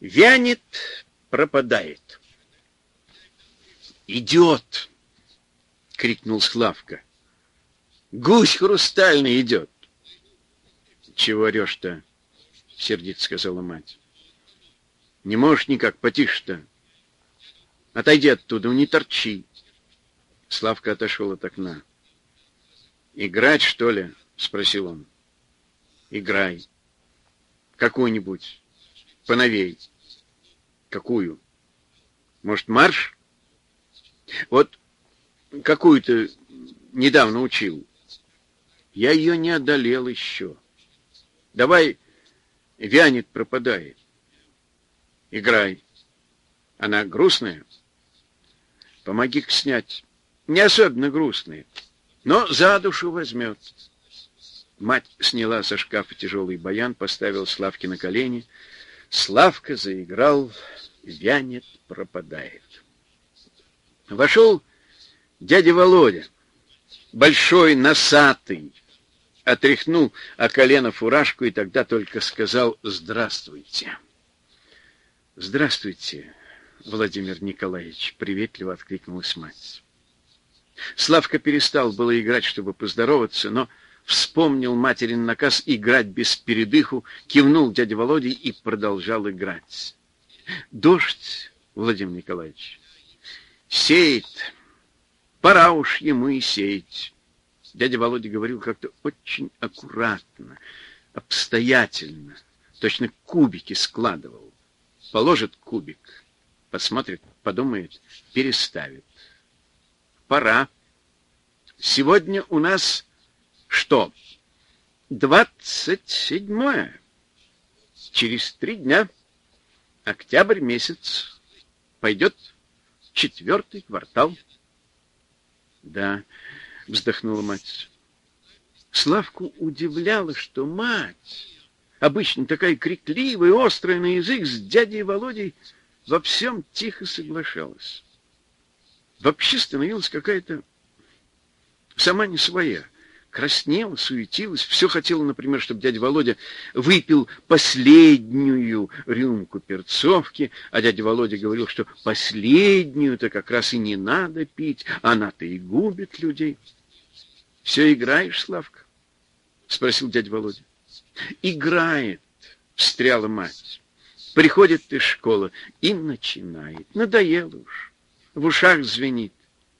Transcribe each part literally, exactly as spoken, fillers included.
Вянет, пропадает. «Идет!» — крикнул Славка. «Гусь хрустальный идет!» «Чего орешь-то?» — сердито сказала мать. «Не можешь никак, потише-то. Отойди оттуда, не торчи». Славка отошел от окна. «Играть, что ли?» — спросил он. «Играй. Какую-нибудь. Поновей». «Какую? Может, марш?» «Вот какую-то недавно учил. Я ее не одолел еще. Давай, вянет, пропадает. Играй. Она грустная? Помоги-ка снять. Не особенно грустная, но за душу возьмет». Мать сняла со шкафа тяжелый баян, поставила Славке на колени. Славка заиграл «Вянет, пропадает». Вошел дядя Володя, большой, носатый, отряхнул о колено фуражку и тогда только сказал «Здравствуйте». «Здравствуйте, Владимир Николаевич», — приветливо откликнулась мать. Славка перестал было играть, чтобы поздороваться, но вспомнил материн наказ играть без передыху, кивнул дяде Володе и продолжал играть. «Дождь, Владимир Николаевич, сеет. Пора уж ему и сеять». Дядя Володя говорил как-то очень аккуратно, обстоятельно, точно кубики складывал. Положит кубик, посмотрит, подумает, переставит. Пора. Сегодня у нас что? Двадцать седьмое. Через три дня, октябрь месяц, пойдет четвертый квартал. Да, вздохнула мать. Славку удивляло, что мать, обычно такая крикливая, острая на язык, с дядей Володей во всем тихо соглашалась. Вообще становилась какая-то сама не своя. Краснела, суетилась, все хотела, например, чтобы дядя Володя выпил последнюю рюмку перцовки, а дядя Володя говорил, что последнюю-то как раз и не надо пить, она-то и губит людей. — Все играешь, Славка? — спросил дядя Володя. — Играет, — встряла мать. Приходит из школы и начинает. Надоело уж, в ушах звенит.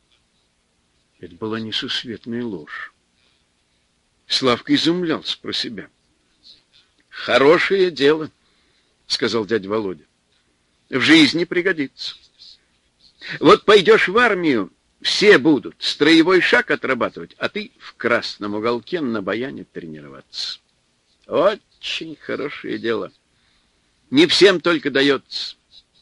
Это была несусветная ложь. Славка изумлялся про себя. «Хорошее дело», — сказал дядя Володя. «В жизни пригодится. Вот пойдешь в армию, все будут строевой шаг отрабатывать, а ты в красном уголке на баяне тренироваться. Очень хорошее дело. Не всем только дается.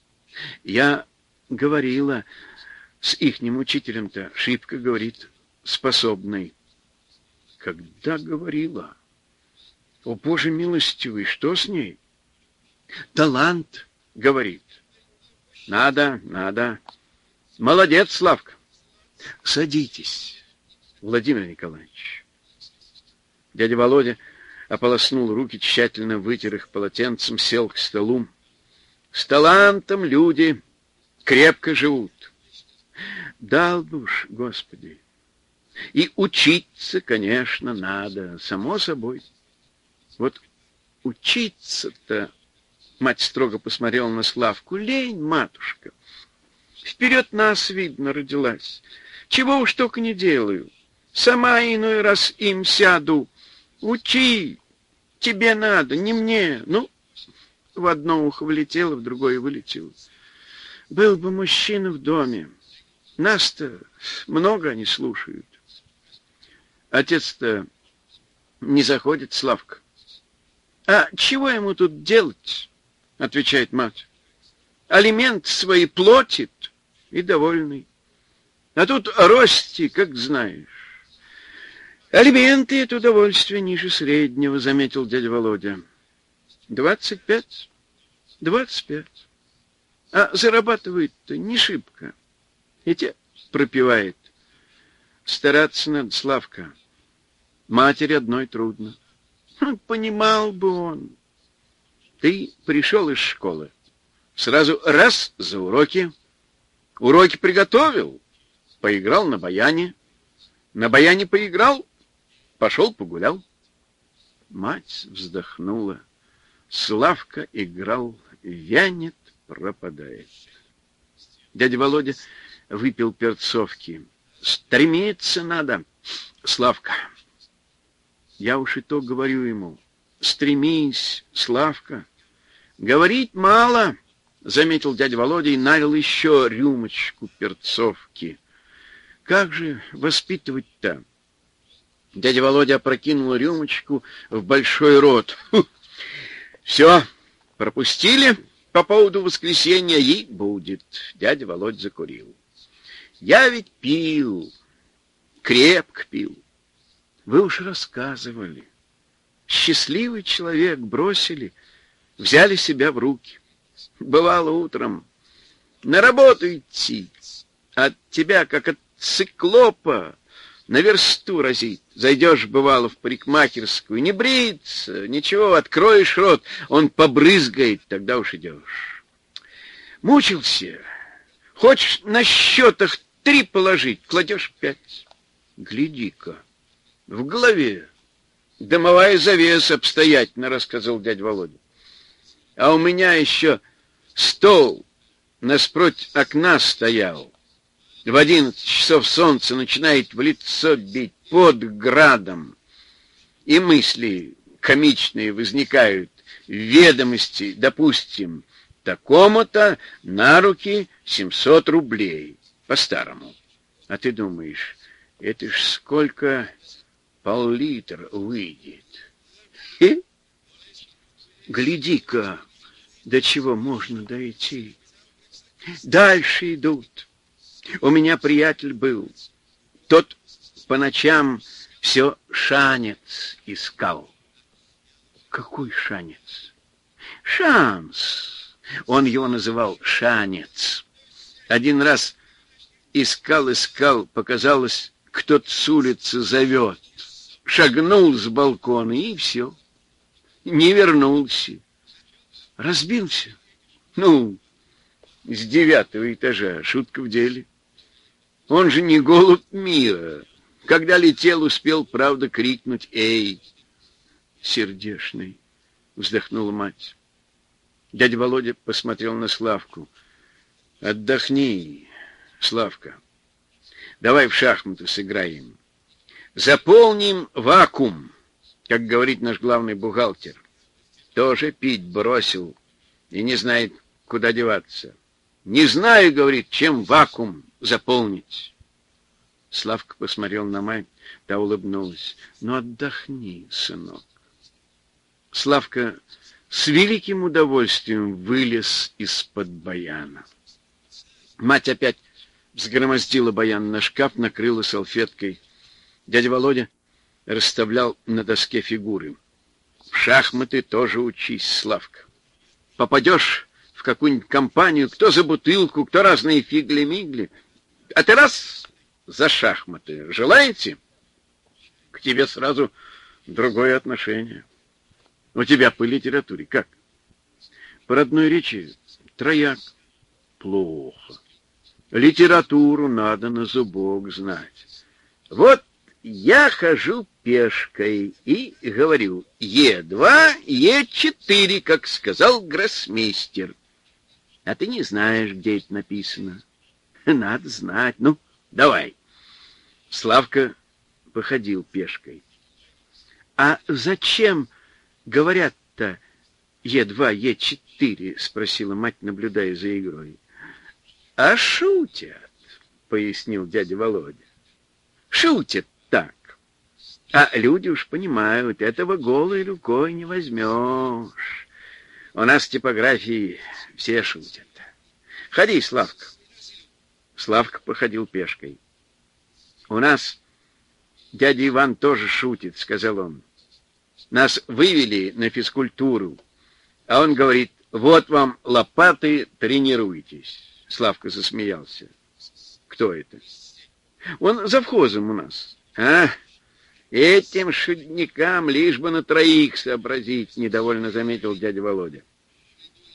Я говорила с ихним учителем-то, шибко, говорит, способный». Когда говорила? О, Боже милостивый, что с ней? Талант, говорит. Надо, надо. Молодец, Славка. Садитесь, Владимир Николаевич. Дядя Володя ополоснул руки, тщательно вытер их полотенцем, сел к столу. С талантом люди крепко живут. Дал бы уж, Господи. И учиться, конечно, надо, само собой. Вот учиться-то, мать строго посмотрела на Славку, лень, матушка. Вперед нас, видно, родилась. Чего уж только не делаю. Сама иной раз им сяду. Учи, тебе надо, не мне. Ну, в одно ухо влетело, в другое вылетело. Был бы мужчина в доме. Нас-то много они слушают. Отец-то не заходит, Славка. А чего ему тут делать? Отвечает мать. Алимент свои платит и довольный. А тут рости, как знаешь. Алименты — это удовольствие ниже среднего, заметил дядя Володя. Двадцать пять? Двадцать пять. А зарабатывает-то не шибко. И те пропивает. Стараться надо, Славка. Матери одной трудно. Понимал бы он. Ты пришел из школы. Сразу раз за уроки. Уроки приготовил, поиграл на баяне. На баяне поиграл, пошел погулял. Мать вздохнула. Славка играл, вянет, пропадает. Дядя Володя выпил перцовки. Стремиться надо, Славка. Я уж и то говорю ему. Стремись, Славка. Говорить мало, заметил дядя Володя и налил еще рюмочку перцовки. Как же воспитывать-то? Дядя Володя опрокинул рюмочку в большой рот. Фу. Все, пропустили по поводу воскресенья, и будет. Дядя Володя закурил. Я ведь пил, крепко пил. Вы уж рассказывали. Счастливый человек, бросили, взяли себя в руки. Бывало утром на работу идти, от тебя, как от циклопа, на версту разит. Зайдешь, бывало, в парикмахерскую, не бриться, ничего, откроешь рот, он побрызгает, тогда уж идешь. Мучился. Хочешь на счетах три положить, кладешь пять. Гляди-ка, в голове дымовая завеса обстоятельно, рассказал дядя Володя. А у меня еще стол наспроть окна стоял. В одиннадцать часов солнце начинает в лицо бить под градом. И мысли комичные возникают. Ведомости, допустим, такому-то на руки семьсот рублей. По-старому. А ты думаешь, это ж сколько пол-литра выйдет. И гляди-ка, до чего можно дойти. Дальше идут. У меня приятель был. Тот по ночам все шанец искал. Какой шанец? Шанс. Он его называл шанец. Один раз искал-искал, показалось, кто-то с улицы зовет. Шагнул с балкона, и все. Не вернулся. Разбился. Ну, с девятого этажа. Шутка в деле. Он же не голубь мира. Когда летел, успел, правда, крикнуть «Эй!» Сердешный, вздохнула мать. Дядя Володя посмотрел на Славку. Отдохни, Славка. Давай в шахматы сыграем. Заполним вакуум, как говорит наш главный бухгалтер. Тоже пить бросил и не знает, куда деваться. Не знаю, говорит, чем вакуум заполнить. Славка посмотрел на мать, та улыбнулась. Ну, отдохни, сынок. Славка с великим удовольствием вылез из-под баяна. Мать опять взгромоздила баян на шкаф, накрыла салфеткой. Дядя Володя расставлял на доске фигуры. В шахматы тоже учись, Славка. Попадешь в какую-нибудь компанию, кто за бутылку, кто разные фигли-мигли. А ты раз за шахматы. Желаете? К тебе сразу другое отношение. У тебя по литературе как? По родной речи трояк. Плохо. Литературу надо на зубок знать. Вот я хожу пешкой и говорю Е два, Е четыре, как сказал гроссмейстер. А ты не знаешь, где это написано. Надо знать. Ну, давай. Славка походил пешкой. А зачем говорят-то Е два, Е четыре? Спросила мать, наблюдая за игрой. А шутят, пояснил дядя Володя. Шутят так. А люди уж понимают, этого голой рукой не возьмешь. У нас в типографии все шутят. Ходи, Славка. Славка походил пешкой. У нас дядя Иван тоже шутит, сказал он. Нас вывели на физкультуру, а он говорит, вот вам лопаты, тренируйтесь. Славка засмеялся. Кто это? Он завхозом у нас. А, этим шутникам лишь бы на троих сообразить, недовольно заметил дядя Володя.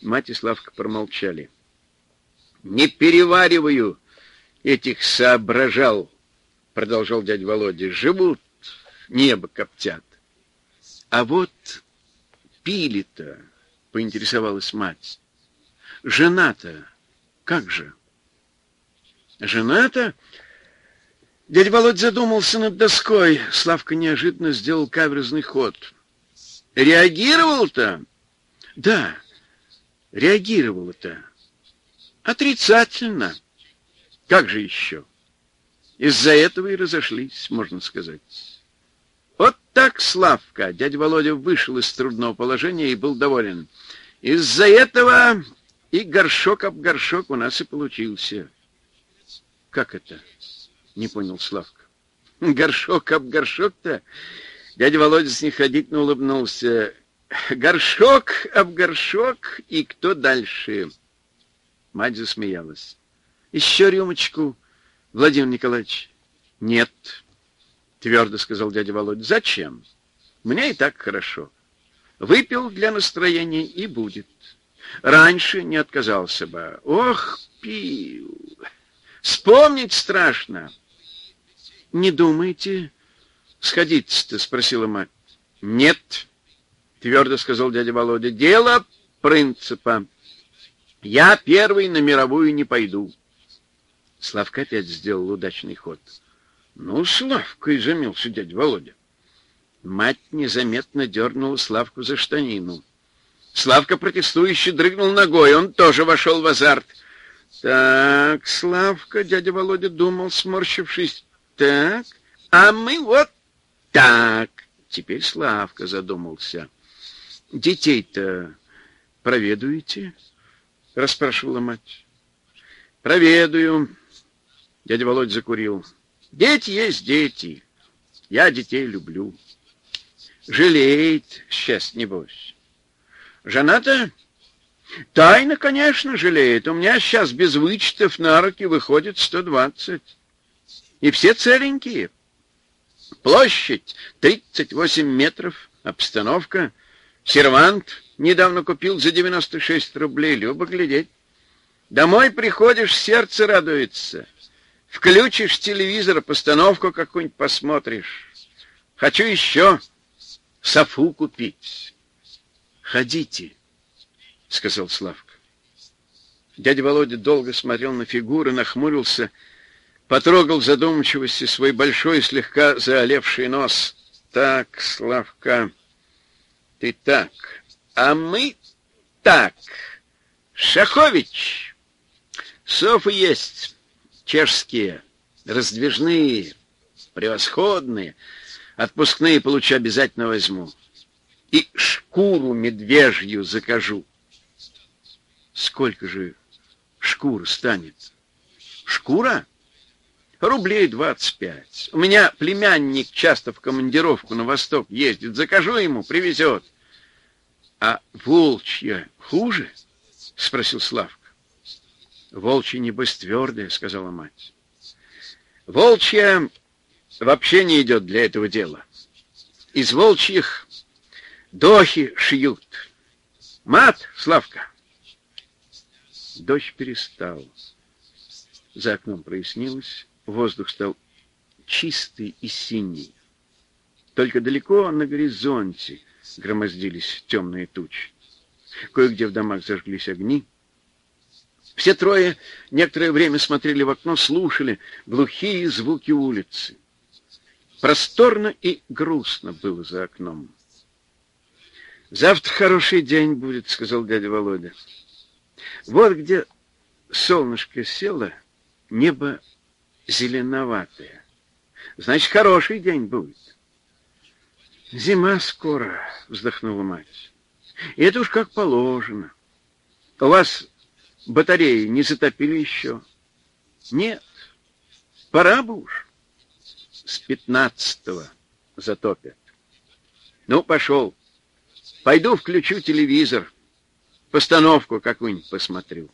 Мать и Славка промолчали. «Не перевариваю этих соображал», — продолжал дядя Володя. «Живут, небо коптят». «А вот пили-то», — поинтересовалась мать. «Жена-то как же?» «Жена-то?» Дядя Володя задумался над доской. Славка неожиданно сделал каверзный ход. «Реагировал-то?» «Да, реагировала-то. Отрицательно. Как же еще? Из-за этого и разошлись, можно сказать». Вот так, Славка. Дядя Володя вышел из трудного положения и был доволен. Из-за этого и горшок об горшок у нас и получился. Как это? Не понял Славка. Горшок об горшок-то? Дядя Володя снисходительно улыбнулся. Горшок об горшок, и кто дальше? Мать засмеялась. Еще рюмочку, Владимир Николаевич? Нет, твердо сказал дядя Володя. Зачем? Мне и так хорошо. Выпил для настроения и будет. Раньше не отказался бы. Ох, пил. Вспомнить страшно. Не думаете сходиться-то? Спросила мать. Нет, твердо сказал дядя Володя. Дело принципа. Я первый на мировую не пойду. Славка опять сделал удачный ход. Ну, Славка, изумился дядя Володя. Мать незаметно дернула Славку за штанину. Славка протестующе дрыгнул ногой. Он тоже вошел в азарт. Так, Славка, дядя Володя думал, сморщившись. Так, а мы вот так. Теперь Славка задумался. Детей-то проведуете? Расспрашивала мать. Проведаю. Дядя Володя закурил. Дети есть дети. Я детей люблю. Жалеет сейчас, небось. Жена-то? Тайно, конечно, жалеет. У меня сейчас без вычетов на руки выходит сто двадцать. И все целенькие. Площадь тридцать восемь метров. Обстановка. Сервант недавно купил за девяносто шесть рублей. Любо глядеть. Домой приходишь, сердце радуется. Включишь телевизор, постановку какую-нибудь посмотришь. Хочу еще софу купить. Ходите, сказал Славка. Дядя Володя долго смотрел на фигуры, нахмурился, потрогал в задумчивости свой большой, слегка заолевший нос. Так, Славка, ты так, а мы так. Шахович, софы есть, чешские, раздвижные, превосходные. Отпускные получу, обязательно возьму. И шкуру медвежью закажу. Сколько же шкура станет? Шкура? Рублей двадцать пять. У меня племянник часто в командировку на восток ездит. Закажу ему, привезет. А волчья хуже? Спросил Славка. Волчья, небось, твердая, сказала мать. Волчья вообще не идет для этого дела. Из волчьих дохи шьют. Мат, Славка. Дождь перестал. За окном прояснилось. Воздух стал чистый и синий. Только далеко на горизонте громоздились темные тучи. Кое-где в домах зажглись огни. Все трое некоторое время смотрели в окно, слушали глухие звуки улицы. Просторно и грустно было за окном. «Завтра хороший день будет», — сказал дядя Володя. «Вот где солнышко село, небо зеленоватое. Значит, хороший день будет». «Зима скоро», — вздохнула мать. «И это уж как положено. У вас батареи не затопили еще?» «Нет, пора бы уж. С пятнадцатого затопят». «Ну, пошел. Пойду включу телевизор. Постановку какую-нибудь посмотрю».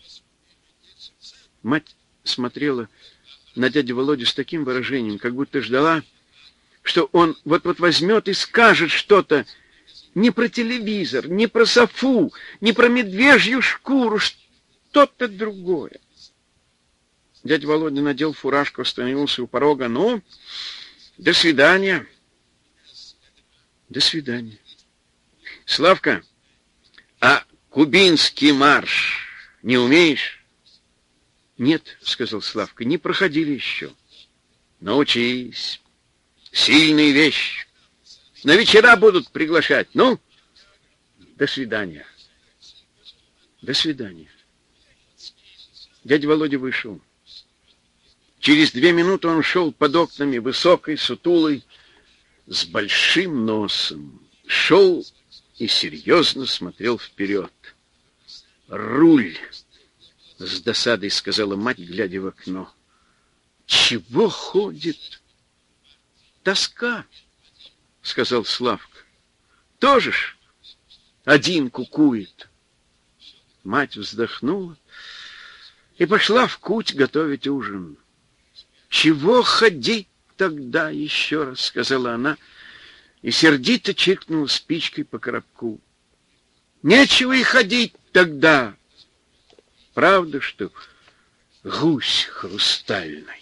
Мать смотрела на дядю Володю с таким выражением, как будто ждала, что он вот-вот возьмет и скажет что-то, Не про телевизор, не про софу, не про медвежью шкуру, что-то другое. Дядя Володя надел фуражку, остановился у порога. Ну, до свидания. До свидания. Славка, а кубинский марш не умеешь? Нет, сказал Славка, не проходили еще. Научись. Сильная вещь. На вечера будут приглашать. Ну, до свидания. До свидания. Дядя Володя вышел. Через две минуты он шел под окнами, высокой, сутулой, с большим носом. Шел и серьезно смотрел вперед. «Руль!» — с досадой сказала мать, глядя в окно. «Чего ходит?» «Тоска», — сказал Славка. «Тоже ж один кукует». Мать вздохнула и пошла в куть готовить ужин. «Чего ходить тогда еще раз?» — сказала она, и сердито чиркнула спичкой по коробку. «Нечего и ходить тогда. Правда, что гусь хрустальный?»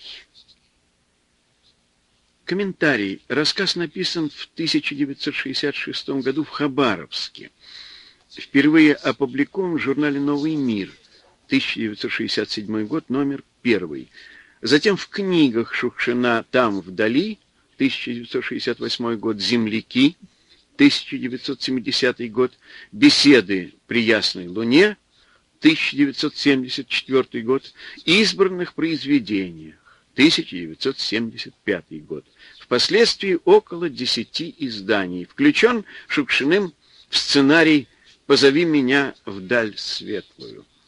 Комментарий. Рассказ написан в тысяча девятьсот шестьдесят шестом году в Хабаровске. Впервые опубликован в журнале «Новый мир», тысяча девятьсот шестьдесят седьмой год, номер первый. Затем в книгах Шукшина «Там вдали», тысяча девятьсот шестьдесят восьмой год, «Земляки», тысяча девятьсот семидесятый год, «Беседы при ясной луне», тысяча девятьсот семьдесят четвёртый год, «Избранных произведениях», тысяча девятьсот семьдесят пятый год. Впоследствии около десяти изданий. Включен Шукшиным в сценарий «Позови меня вдаль светлую».